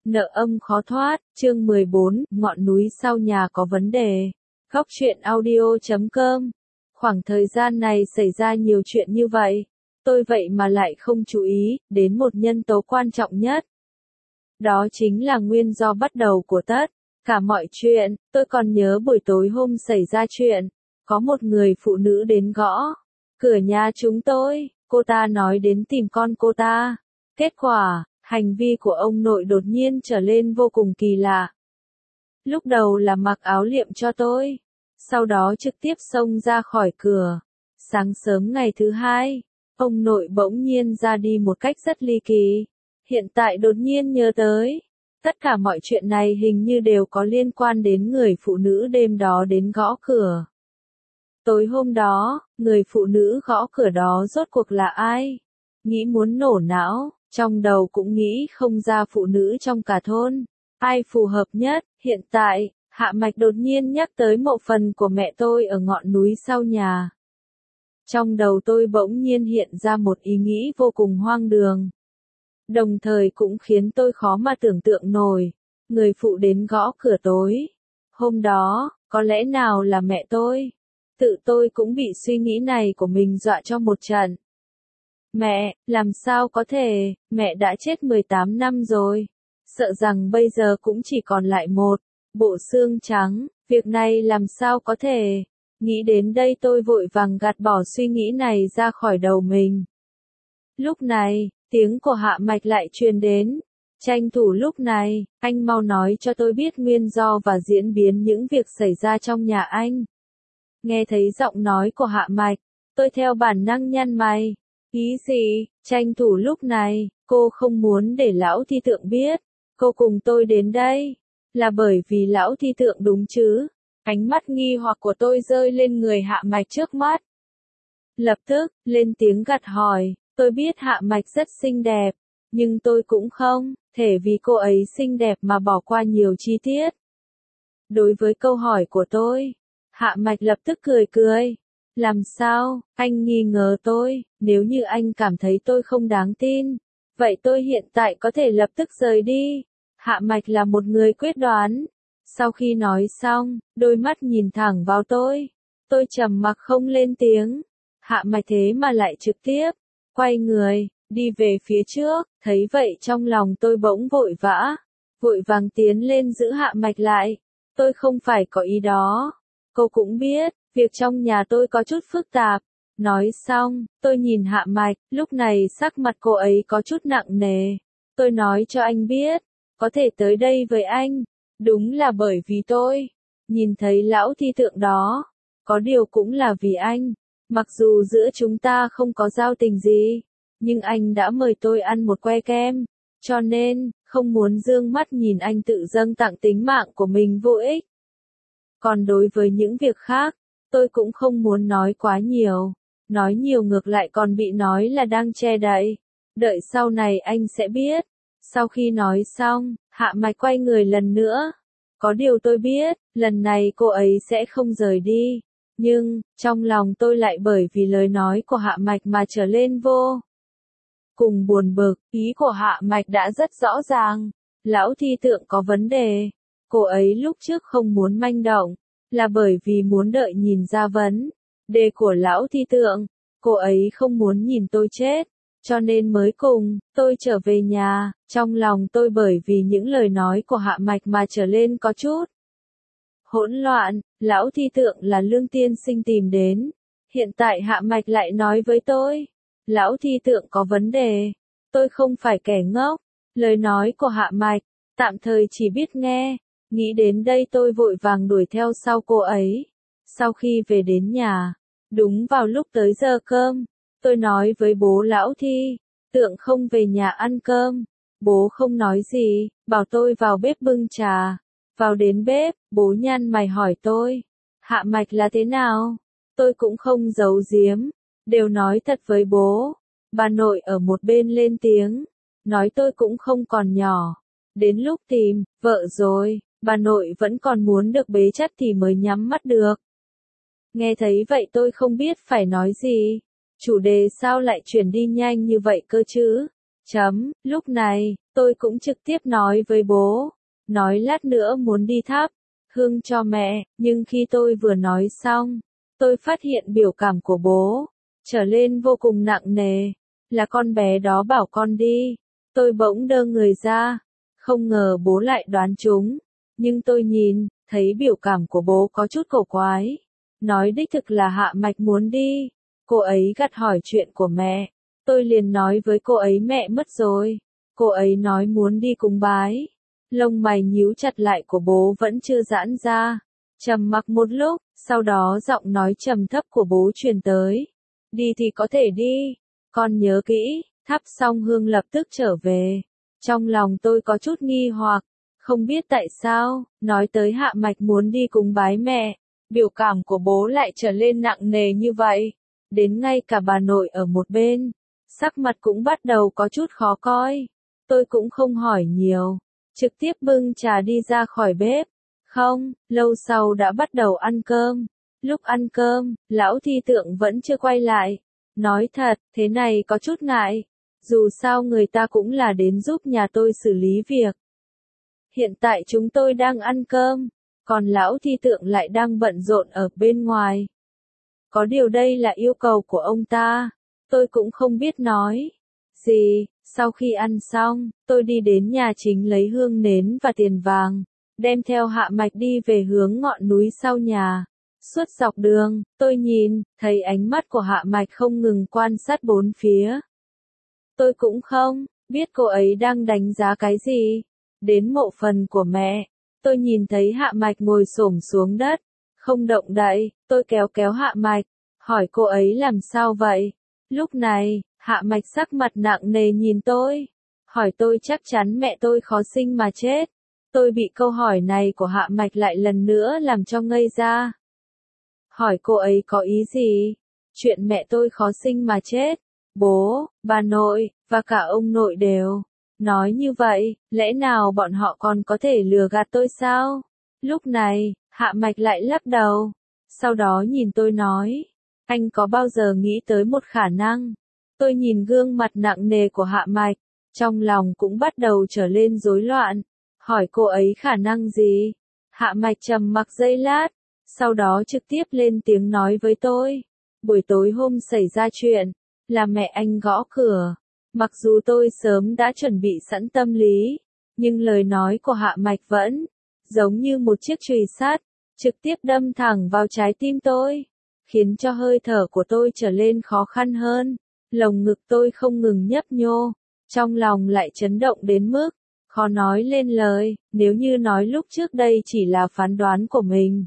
Nợ âm khó thoát, chương 14, ngọn núi sau nhà có vấn đề. Góc truyện audio.com. Khoảng thời gian này xảy ra nhiều chuyện như vậy, tôi vậy mà lại không chú ý đến một nhân tố quan trọng nhất. Đó chính là nguyên do bắt đầu của tất cả mọi chuyện. Tôi còn nhớ buổi tối hôm xảy ra chuyện, có một người phụ nữ đến gõ cửa nhà chúng tôi, cô ta nói đến tìm con cô ta. Kết quả, hành vi của ông nội đột nhiên trở lên vô cùng kỳ lạ. Lúc đầu là mặc áo liệm cho tôi, sau đó trực tiếp xông ra khỏi cửa. Sáng sớm ngày thứ hai, ông nội bỗng nhiên ra đi một cách rất ly kỳ. Hiện tại đột nhiên nhớ tới, tất cả mọi chuyện này hình như đều có liên quan đến người phụ nữ đêm đó đến gõ cửa. Tối hôm đó, người phụ nữ gõ cửa đó rốt cuộc là ai? Nghĩ muốn nổ não, trong đầu cũng nghĩ không ra phụ nữ trong cả thôn. Ai phù hợp nhất? Hiện tại, Hạ Mạch đột nhiên nhắc tới mộ phần của mẹ tôi ở ngọn núi sau nhà. Trong đầu tôi bỗng nhiên hiện ra một ý nghĩ vô cùng hoang đường. Đồng thời cũng khiến tôi khó mà tưởng tượng nổi. Người phụ đến gõ cửa tối. Hôm đó, có lẽ nào là mẹ tôi? Tự tôi cũng bị suy nghĩ này của mình dọa cho một trận. Mẹ, làm sao có thể, mẹ đã chết 18 năm rồi. Sợ rằng bây giờ cũng chỉ còn lại một bộ xương trắng, việc này làm sao có thể. Nghĩ đến đây tôi vội vàng gạt bỏ suy nghĩ này ra khỏi đầu mình. Lúc này, tiếng của Hạ Mạch lại truyền đến. Tranh thủ lúc này, anh mau nói cho tôi biết nguyên do và diễn biến những việc xảy ra trong nhà anh. Nghe thấy giọng nói của Hạ Mạch, tôi theo bản năng nhăn mày. Ý gì? Tranh thủ lúc này, cô không muốn để lão thi tượng biết. Cô cùng tôi đến đây, là bởi vì lão thi tượng đúng chứ? Ánh mắt nghi hoặc của tôi rơi lên người Hạ Mạch trước mắt. Lập tức, lên tiếng gật hỏi, tôi biết Hạ Mạch rất xinh đẹp, nhưng tôi cũng không thể vì cô ấy xinh đẹp mà bỏ qua nhiều chi tiết. Đối với câu hỏi của tôi, Hạ Mạch lập tức cười cười. Làm sao, anh nghi ngờ tôi, nếu như anh cảm thấy tôi không đáng tin, vậy tôi hiện tại có thể lập tức rời đi. Hạ Mạch là một người quyết đoán. Sau khi nói xong, đôi mắt nhìn thẳng vào tôi trầm mặc không lên tiếng. Hạ Mạch thế mà lại trực tiếp quay người, đi về phía trước, thấy vậy trong lòng tôi bỗng vội vàng tiến lên giữ Hạ Mạch lại. Tôi không phải có ý đó. Cô cũng biết, việc trong nhà tôi có chút phức tạp. Nói xong, tôi nhìn Hạ Mạch, lúc này sắc mặt cô ấy có chút nặng nề. Tôi nói cho anh biết, có thể tới đây với anh, đúng là bởi vì tôi nhìn thấy lão thi tượng đó. Có điều cũng là vì anh. Mặc dù giữa chúng ta không có giao tình gì, nhưng anh đã mời tôi ăn một que kem, cho nên, không muốn dương mắt nhìn anh tự dâng tặng tính mạng của mình vô ích. Còn đối với những việc khác, tôi cũng không muốn nói quá nhiều. Nói nhiều ngược lại còn bị nói là đang che đậy. Đợi sau này anh sẽ biết. Sau khi nói xong, Hạ Mạch quay người lần nữa. Có điều tôi biết, lần này cô ấy sẽ không rời đi. Nhưng, trong lòng tôi lại bởi vì lời nói của Hạ Mạch mà trở lên vô cùng buồn bực. Ý của Hạ Mạch đã rất rõ ràng. Lão thi tượng có vấn đề. Cô ấy lúc trước không muốn manh động, là bởi vì muốn đợi nhìn ra vấn đề của lão thi tượng. Cô ấy không muốn nhìn tôi chết, cho nên mới cùng tôi trở về nhà. Trong lòng tôi bởi vì những lời nói của Hạ Mạch mà trở lên có chút hỗn loạn. Lão thi tượng là Lương tiên sinh tìm đến. Hiện tại Hạ Mạch lại nói với tôi, lão thi tượng có vấn đề. Tôi không phải kẻ ngốc. Lời nói của Hạ Mạch, tạm thời chỉ biết nghe. Nghĩ đến đây tôi vội vàng đuổi theo sau cô ấy. Sau khi về đến nhà, đúng vào lúc tới giờ cơm, tôi nói với bố lão thi tượng không về nhà ăn cơm. Bố không nói gì, bảo tôi vào bếp bưng trà. Vào đến bếp, bố nhăn mày hỏi tôi, Hạ Mạch là thế nào? Tôi cũng không giấu giếm, đều nói thật với bố. Bà nội ở một bên lên tiếng, nói tôi cũng không còn nhỏ. Đến lúc tìm vợ rồi, bà nội vẫn còn muốn được bế chắc thì mới nhắm mắt được. Nghe thấy vậy tôi không biết phải nói gì. Chủ đề sao lại chuyển đi nhanh như vậy cơ chứ? Lúc này, tôi cũng trực tiếp nói với bố, nói lát nữa muốn đi thắp hương cho mẹ, nhưng khi tôi vừa nói xong, tôi phát hiện biểu cảm của bố trở lên vô cùng nặng nề, là con bé đó bảo con đi. Tôi bỗng đơ người ra, không ngờ bố lại đoán trúng, nhưng tôi nhìn, thấy biểu cảm của bố có chút cổ quái, nói đích thực là Hạ Mạch muốn đi. Cô ấy gắt hỏi chuyện của mẹ, tôi liền nói với cô ấy mẹ mất rồi, cô ấy nói muốn đi cúng bái. Lông mày nhíu chặt lại của bố vẫn chưa giãn ra, trầm mặc một lúc, sau đó giọng nói trầm thấp của bố truyền tới. Đi thì có thể đi, con nhớ kỹ, thắp xong hương lập tức trở về. Trong lòng tôi có chút nghi hoặc, không biết tại sao, nói tới Hạ Mạch muốn đi cúng bái mẹ, biểu cảm của bố lại trở lên nặng nề như vậy. Đến ngay cả bà nội ở một bên, sắc mặt cũng bắt đầu có chút khó coi. Tôi cũng không hỏi nhiều, trực tiếp bưng trà đi ra khỏi bếp. Không, lâu sau đã bắt đầu ăn cơm. Lúc ăn cơm, lão thi tượng vẫn chưa quay lại. Nói thật, thế này có chút ngại. Dù sao người ta cũng là đến giúp nhà tôi xử lý việc. Hiện tại chúng tôi đang ăn cơm, còn lão thi tượng lại đang bận rộn ở bên ngoài. Có điều đây là yêu cầu của ông ta, tôi cũng không biết nói gì. Sau khi ăn xong, tôi đi đến nhà chính lấy hương nến và tiền vàng, đem theo Hạ Mạch đi về hướng ngọn núi sau nhà. Suốt dọc đường, tôi nhìn, thấy ánh mắt của Hạ Mạch không ngừng quan sát bốn phía. Tôi cũng không biết cô ấy đang đánh giá cái gì. Đến mộ phần của mẹ, tôi nhìn thấy Hạ Mạch ngồi xổm xuống đất, không động đậy. Tôi kéo kéo Hạ Mạch, hỏi cô ấy làm sao vậy. Lúc này, Hạ Mạch sắc mặt nặng nề nhìn tôi, hỏi tôi chắc chắn mẹ tôi khó sinh mà chết. Tôi bị câu hỏi này của Hạ Mạch lại lần nữa làm cho ngây ra. Hỏi cô ấy có ý gì? Chuyện mẹ tôi khó sinh mà chết. Bố, bà nội, và cả ông nội đều nói như vậy, lẽ nào bọn họ còn có thể lừa gạt tôi sao? Lúc này, Hạ Mạch lại lắc đầu, sau đó nhìn tôi nói, anh có bao giờ nghĩ tới một khả năng? Tôi nhìn gương mặt nặng nề của Hạ Mạch, trong lòng cũng bắt đầu trở lên rối loạn, hỏi cô ấy khả năng gì? Hạ Mạch trầm mặc giây lát, sau đó trực tiếp lên tiếng nói với tôi, buổi tối hôm xảy ra chuyện, là mẹ anh gõ cửa. Mặc dù tôi sớm đã chuẩn bị sẵn tâm lý, nhưng lời nói của Hạ Mạch vẫn giống như một chiếc chùy sắt, trực tiếp đâm thẳng vào trái tim tôi, khiến cho hơi thở của tôi trở lên khó khăn hơn. Lồng ngực tôi không ngừng nhấp nhô, trong lòng lại chấn động đến mức khó nói lên lời. Nếu như nói lúc trước đây chỉ là phán đoán của mình,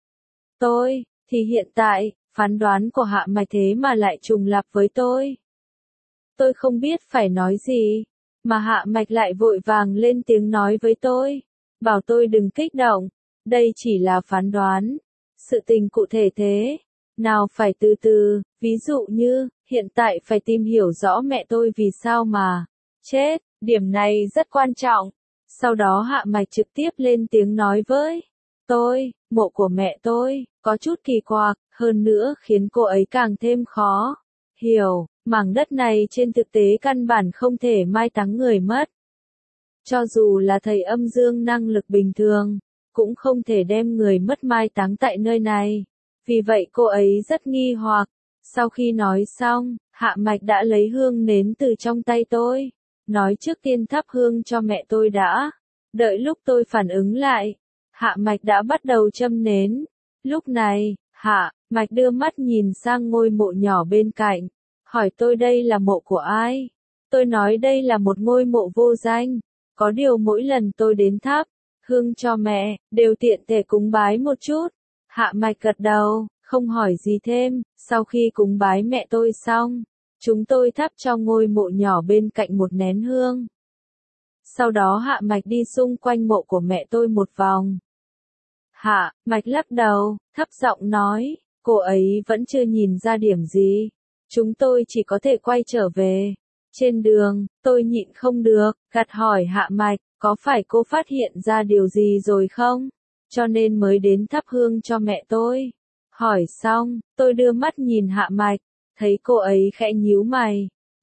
thì hiện tại, phán đoán của Hạ Mạch thế mà lại trùng lặp với tôi. Tôi không biết phải nói gì, mà Hạ Mạch lại vội vàng lên tiếng nói với tôi, bảo tôi đừng kích động, đây chỉ là phán đoán, sự tình cụ thể thế nào phải từ từ, ví dụ như, hiện tại phải tìm hiểu rõ mẹ tôi vì sao mà chết, điểm này rất quan trọng. Sau đó Hạ Mạch trực tiếp lên tiếng nói với tôi, mộ của mẹ tôi có chút kỳ quặc, hơn nữa khiến cô ấy càng thêm khó hiểu. Mảng đất này trên thực tế căn bản không thể mai táng người mất. Cho dù là thầy âm dương năng lực bình thường, cũng không thể đem người mất mai táng tại nơi này. Vì vậy cô ấy rất nghi hoặc. Sau khi nói xong, Hạ Mạch đã lấy hương nến từ trong tay tôi, nói trước tiên thắp hương cho mẹ tôi đã. Đợi lúc tôi phản ứng lại, Hạ Mạch đã bắt đầu châm nến. Lúc này, Hạ Mạch đưa mắt nhìn sang ngôi mộ nhỏ bên cạnh, hỏi tôi đây là mộ của ai? Tôi nói đây là một ngôi mộ vô danh, có điều mỗi lần tôi đến thắp hương cho mẹ, đều tiện thể cúng bái một chút. Hạ Mạch gật đầu, không hỏi gì thêm. Sau khi cúng bái mẹ tôi xong, chúng tôi thắp cho ngôi mộ nhỏ bên cạnh một nén hương. Sau đó Hạ Mạch đi xung quanh mộ của mẹ tôi một vòng. Hạ Mạch lắc đầu, thấp giọng nói, cô ấy vẫn chưa nhìn ra điểm gì. Chúng tôi chỉ có thể quay trở về. Trên đường, tôi nhịn không được, gạt hỏi Hạ Mạch, có phải cô phát hiện ra điều gì rồi không? Cho nên mới đến thắp hương cho mẹ tôi. Hỏi xong, tôi đưa mắt nhìn Hạ Mạch, thấy cô ấy khẽ nhíu mày,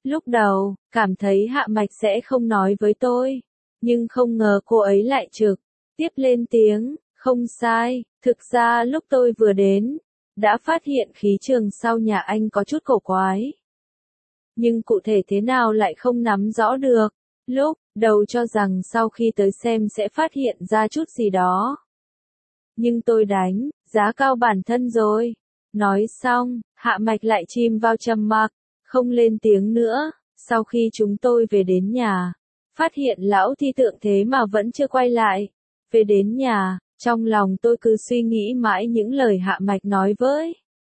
Lúc đầu, cảm thấy Hạ Mạch sẽ không nói với tôi, nhưng không ngờ cô ấy lại trực tiếp lên tiếng, không sai, thực ra lúc tôi vừa đến, đã phát hiện khí trường sau nhà anh có chút cổ quái. Nhưng cụ thể thế nào lại không nắm rõ được, lúc đầu cho rằng sau khi tới xem sẽ phát hiện ra chút gì đó. Nhưng tôi đánh giá cao bản thân rồi. Nói xong, Hạ Mạch lại chìm vào trầm mặc, không lên tiếng nữa. Sau khi chúng tôi về đến nhà, phát hiện lão thi tượng thế mà vẫn chưa quay lại. Về đến nhà, trong lòng tôi cứ suy nghĩ mãi những lời Hạ Mạch nói với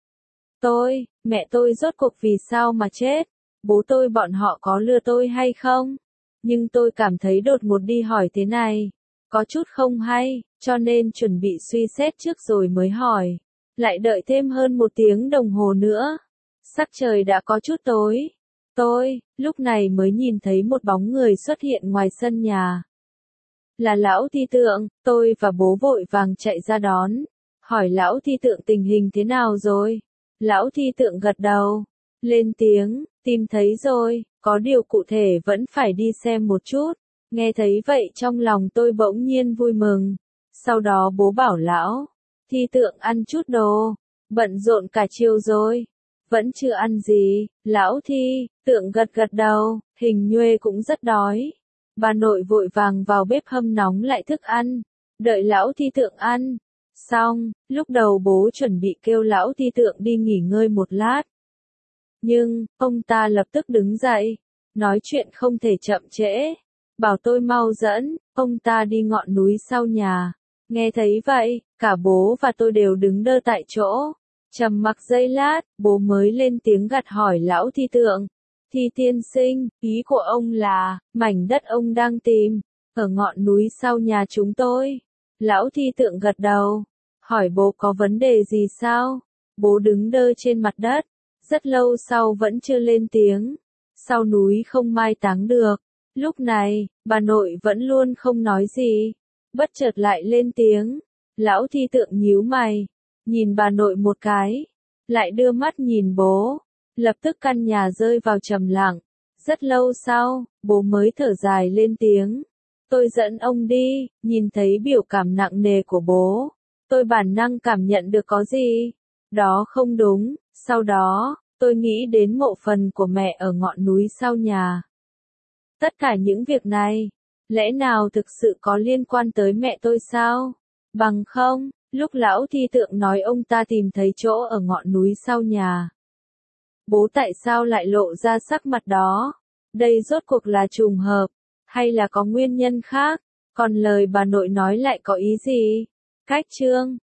tôi, mẹ tôi rốt cuộc vì sao mà chết, bố tôi bọn họ có lừa tôi hay không? Nhưng tôi cảm thấy đột ngột đi hỏi thế này, có chút không hay, cho nên chuẩn bị suy xét trước rồi mới hỏi. Lại đợi thêm hơn 1 tiếng đồng hồ nữa. Sắc trời đã có chút tối. Tôi, lúc này mới nhìn thấy một bóng người xuất hiện ngoài sân nhà. Là lão thi tượng, tôi và bố vội vàng chạy ra đón. Hỏi lão thi tượng tình hình thế nào rồi? Lão thi tượng gật đầu. Lên tiếng, tìm thấy rồi, có điều cụ thể vẫn phải đi xem một chút. Nghe thấy vậy trong lòng tôi bỗng nhiên vui mừng. Sau đó bố bảo lão thi tượng ăn chút đồ, bận rộn cả chiều rồi. Vẫn chưa ăn gì, lão thi tượng gật gật đầu, hình nhuê cũng rất đói. Bà nội vội vàng vào bếp hâm nóng lại thức ăn, đợi lão thi tượng ăn. Xong, lúc đầu bố chuẩn bị kêu lão thi tượng đi nghỉ ngơi một lát. Nhưng, ông ta lập tức đứng dậy, nói chuyện không thể chậm trễ, bảo tôi mau dẫn, ông ta đi ngọn núi sau nhà. Nghe thấy vậy, cả bố và tôi đều đứng đơ tại chỗ. Trầm mặc giây lát, bố mới lên tiếng gặt hỏi lão thi tượng. Thi tiên sinh, ý của ông là, mảnh đất ông đang tìm, ở ngọn núi sau nhà chúng tôi. Lão thi tượng gật đầu, hỏi bố có vấn đề gì sao? Bố đứng đơ trên mặt đất, rất lâu sau vẫn chưa lên tiếng. Sau núi không mai táng được. Lúc này, bà nội vẫn luôn không nói gì. Bất chợt lại lên tiếng. Lão thi tượng nhíu mày, nhìn bà nội một cái, lại đưa mắt nhìn bố. Lập tức căn nhà rơi vào trầm lặng. Rất lâu sau, bố mới thở dài lên tiếng. Tôi dẫn ông đi, nhìn thấy biểu cảm nặng nề của bố. Tôi bản năng cảm nhận được có gì đó không đúng. Sau đó, tôi nghĩ đến mộ phần của mẹ ở ngọn núi sau nhà. Tất cả những việc này, lẽ nào thực sự có liên quan tới mẹ tôi sao? Bằng không, lúc lão thi tượng nói ông ta tìm thấy chỗ ở ngọn núi sau nhà. Bố tại sao lại lộ ra sắc mặt đó? Đây rốt cuộc là trùng hợp, hay là có nguyên nhân khác? Còn lời bà nội nói lại có ý gì? Cách chương